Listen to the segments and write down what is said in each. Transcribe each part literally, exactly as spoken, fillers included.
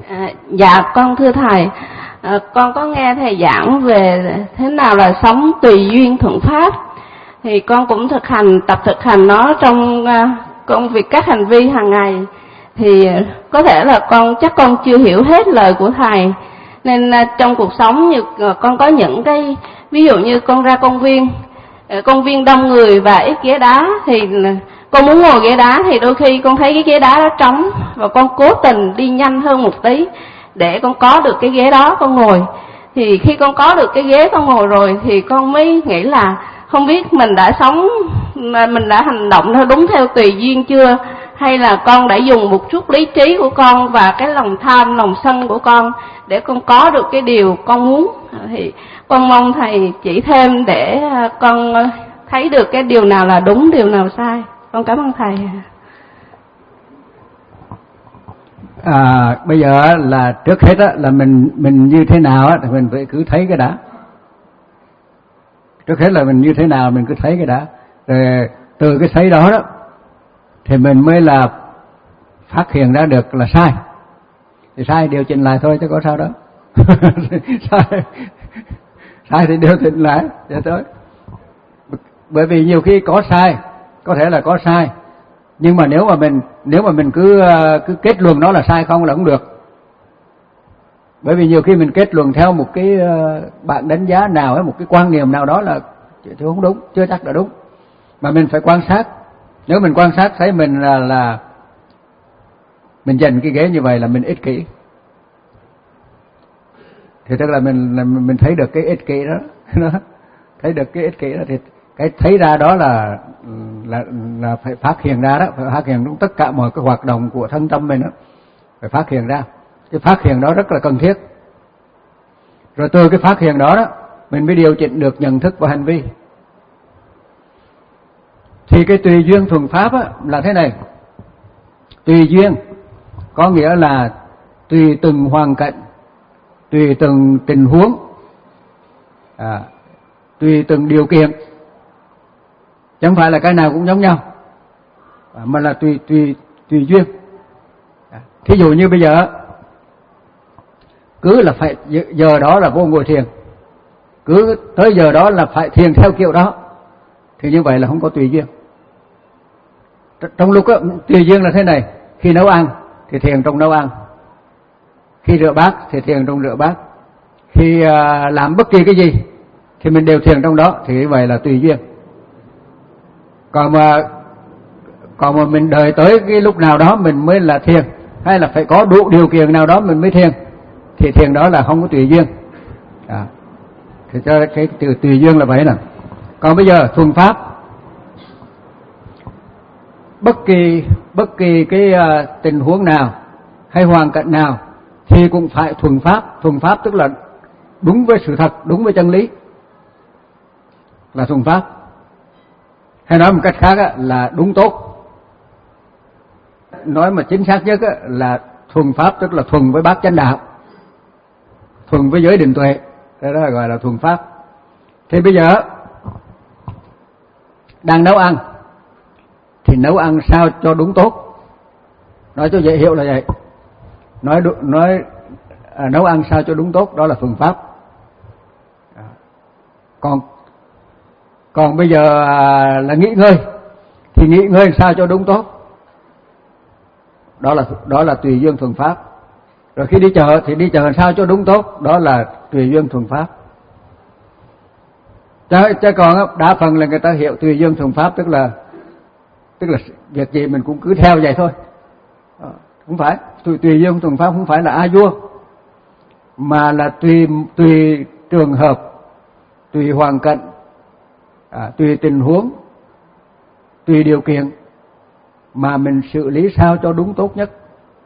À, dạ con thưa thầy, à, con có nghe thầy giảng về thế nào là sống tùy duyên thuận pháp, thì con cũng thực hành tập thực hành nó trong uh, công việc các hành vi hàng ngày. Thì uh, có thể là con chắc con chưa hiểu hết lời của thầy, nên uh, trong cuộc sống như uh, con có những cái ví dụ như con ra công viên, uh, công viên đông người và ít ghế đá, thì uh, con muốn ngồi ghế đá thì đôi khi con thấy cái ghế đá đó trống và con cố tình đi nhanh hơn một tí để con có được cái ghế đó con ngồi. Thì khi con có được cái ghế con ngồi rồi thì con mới nghĩ là không biết mình đã sống, mình đã hành động theo đúng theo tùy duyên chưa, hay là con đã dùng một chút lý trí của con và cái lòng tham, lòng sân của con để con có được cái điều con muốn. Thì con mong thầy chỉ thêm để con thấy được cái điều nào là đúng, điều nào sai. Con cảm ơn thầy. À, bây giờ là trước hết á, là mình mình như thế nào á, thì mình phải cứ thấy cái đã. Trước hết là mình như thế nào mình cứ thấy cái đã. Rồi từ cái thấy đó đó thì mình mới là phát hiện ra được là sai. Thì sai điều chỉnh lại thôi chứ có sao đó. sai sai thì điều chỉnh lại vậy thôi. Bởi vì nhiều khi có sai, có thể là có sai, nhưng mà nếu mà mình nếu mà mình cứ cứ kết luận nó là sai không là không được. Bởi vì nhiều khi mình kết luận theo một cái bạn đánh giá nào hay một cái quan niệm nào đó là thì không đúng, chưa chắc là đúng. Mà mình phải quan sát. Nếu mình quan sát thấy mình là là mình giành cái ghế như vậy là mình ích kỷ, thì tức là mình là mình thấy được cái ích kỷ đó, thấy được cái ích kỷ đó, thì cái thấy ra đó là là là phải phát hiện ra đó, phải phát hiện trong tất cả mọi cái hoạt động của thân tâm mình đó, phải phát hiện ra. Cái phát hiện đó rất là cần thiết. Rồi từ cái phát hiện đó đó mình mới điều chỉnh được nhận thức và hành vi. Thì cái tùy duyên thuận pháp á, là thế này. Tùy duyên có nghĩa là tùy từng hoàn cảnh, tùy từng tình huống, à, tùy từng điều kiện, chẳng phải là cái nào cũng giống nhau, à, mà là tùy tùy tùy duyên. À, thí dụ như bây giờ cứ là phải giờ đó là vô ngồi thiền, cứ tới giờ đó là phải thiền theo kiểu đó, thì như vậy là không có tùy duyên. Trong lúc đó, tùy duyên là thế này: khi nấu ăn thì thiền trong nấu ăn, khi rửa bát thì thiền trong rửa bát, khi uh, làm bất kỳ cái gì thì mình đều thiền trong đó, thì như vậy là tùy duyên. Còn mà còn mà mình đợi tới cái lúc nào đó mình mới là thiền, hay là phải có đủ điều kiện nào đó mình mới thiền, thì thiền đó là không có tùy duyên. À, thì cho cái từ tùy duyên là vậy nè. Còn bây giờ thuần pháp, bất kỳ bất kỳ cái uh, tình huống nào hay hoàn cảnh nào thì cũng phải thuần pháp. Thuần pháp tức là đúng với sự thật, đúng với chân lý, là thuần pháp. Hay nói một cách khác á, là đúng tốt. Nói mà chính xác nhất á, là thuần pháp tức là thuần với bát chánh đạo, thuần với giới định tuệ, đó là gọi là thuần pháp. Thì bây giờ đang nấu ăn thì nấu ăn sao cho đúng tốt. Nói cho dễ hiểu là vậy. Nói nói à, nấu ăn sao cho đúng tốt, đó là thuần pháp. À, còn còn bây giờ à, là nghỉ ngơi thì nghỉ ngơi sao cho đúng tốt, đó là đó là tùy duyên thuần pháp. Rồi khi đi chợ thì đi chợ sao cho đúng tốt, đó là tùy duyên thuần pháp. Chứ, chứ còn đa phần là người ta hiểu tùy duyên thuần pháp tức là tức là việc gì mình cũng cứ theo vậy thôi. À, không phải. Tùy, tùy duyên thuần pháp không phải là a vua, mà là tùy tùy trường hợp, tùy hoàn cảnh, à, tùy tình huống, tùy điều kiện mà mình xử lý sao cho đúng tốt nhất.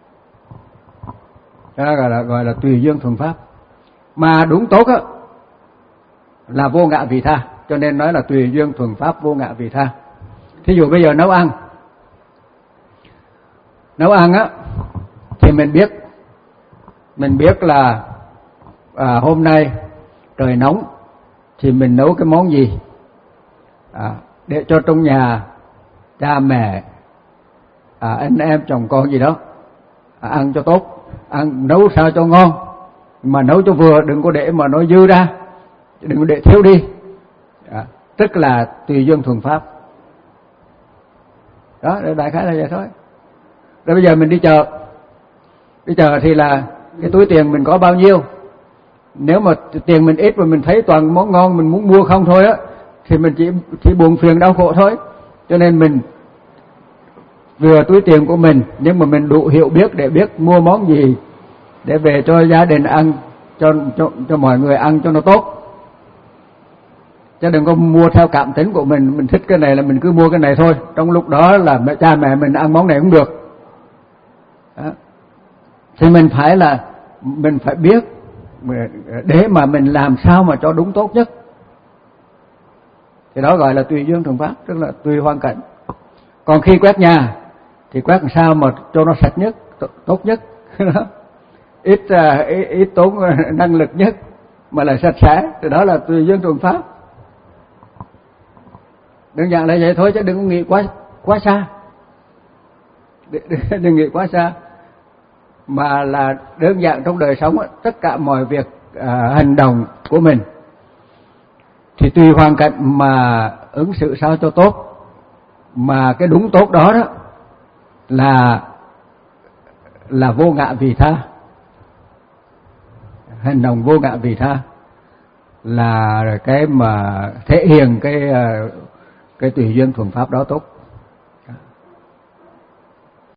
Đó gọi là gọi là tùy duyên thuần pháp. Mà đúng tốt á là vô ngã vị tha, cho nên nói là tùy duyên thuần pháp vô ngã vị tha. Thí dụ bây giờ nấu ăn, nấu ăn á thì mình biết mình biết là à, hôm nay trời nóng thì mình nấu cái món gì à, để cho trong nhà cha mẹ, à, anh em chồng con gì đó à, ăn cho tốt. ăn nấu sao cho ngon, mà nấu cho vừa, đừng có để mà nó dư ra, đừng có để thiếu đi. À, tức là tùy duyên thuần pháp. Đó, đại khái là vậy thôi. Rồi bây giờ mình đi chợ, đi chợ thì là cái túi tiền mình có bao nhiêu. Nếu mà tiền mình ít mà mình thấy toàn món ngon mình muốn mua không thôi á, thì mình chỉ chỉ buồn phiền đau khổ thôi. Cho nên mình vừa túi tiền của mình, nhưng mà mình đủ hiểu biết để biết mua món gì để về cho gia đình ăn, cho cho cho mọi người ăn cho nó tốt. Chứ đừng có mua theo cảm tính của mình, mình thích cái này là mình cứ mua cái này thôi. Trong lúc đó là mẹ, cha mẹ mình ăn món này cũng được. Đó. Thì mình phải là mình phải biết để mà mình làm sao mà cho đúng tốt nhất. Thì đó gọi là tùy duyên thuần pháp, tức là tùy hoàn cảnh. Còn khi quét nhà thì quét làm sao mà cho nó sạch nhất, tốt nhất, ít, ít ít tốn năng lực nhất mà là sạch sẽ, thì đó là tùy duyên thuần pháp. Đơn giản là vậy thôi, chứ đừng có nghĩ quá quá xa, đừng nghĩ quá xa, mà là đơn giản trong đời sống tất cả mọi việc à, hành động của mình thì tùy hoàn cảnh mà ứng xử sao cho tốt. Mà cái đúng tốt đó đó là là vô ngã vị tha, hành động vô ngã vị tha là cái mà thể hiện cái cái tùy duyên thuần pháp đó tốt.